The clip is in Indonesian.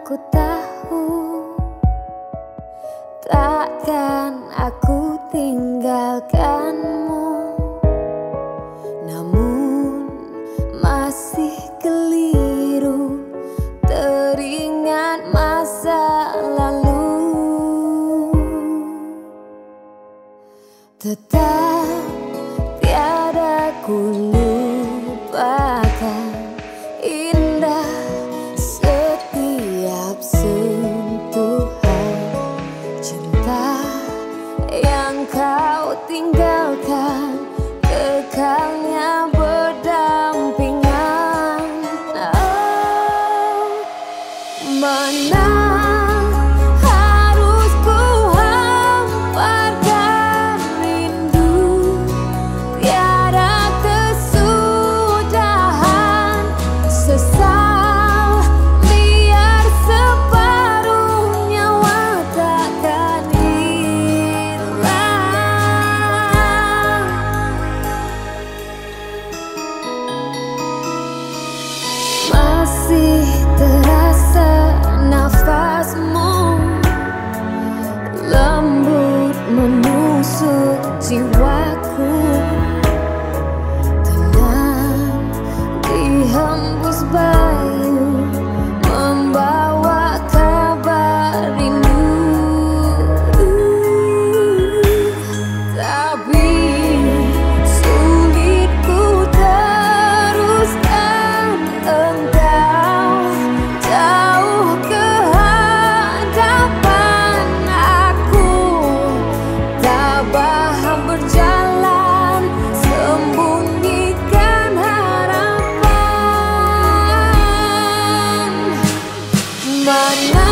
Aku tahu takkan aku tinggalkanmu, namun masih keliru teringat masa lalu. Tetap tiada ku lupakan indah setiap sentuhan cinta yang kau tinggalkan, kekalnya berdampingan. Oh, mana harus ku hamparkan rindu, tiada kesudahan, sesal biar separuh nyawa takkan hilang. Masih terasa nafasmu lembut menusuk jiwaku, tenang dihembus bayu membawa kabar rindu. Tapi sulit ku teruskan engkau jauh ke hadapan aku, tak paham berjalan sembunyikan harapan. Mana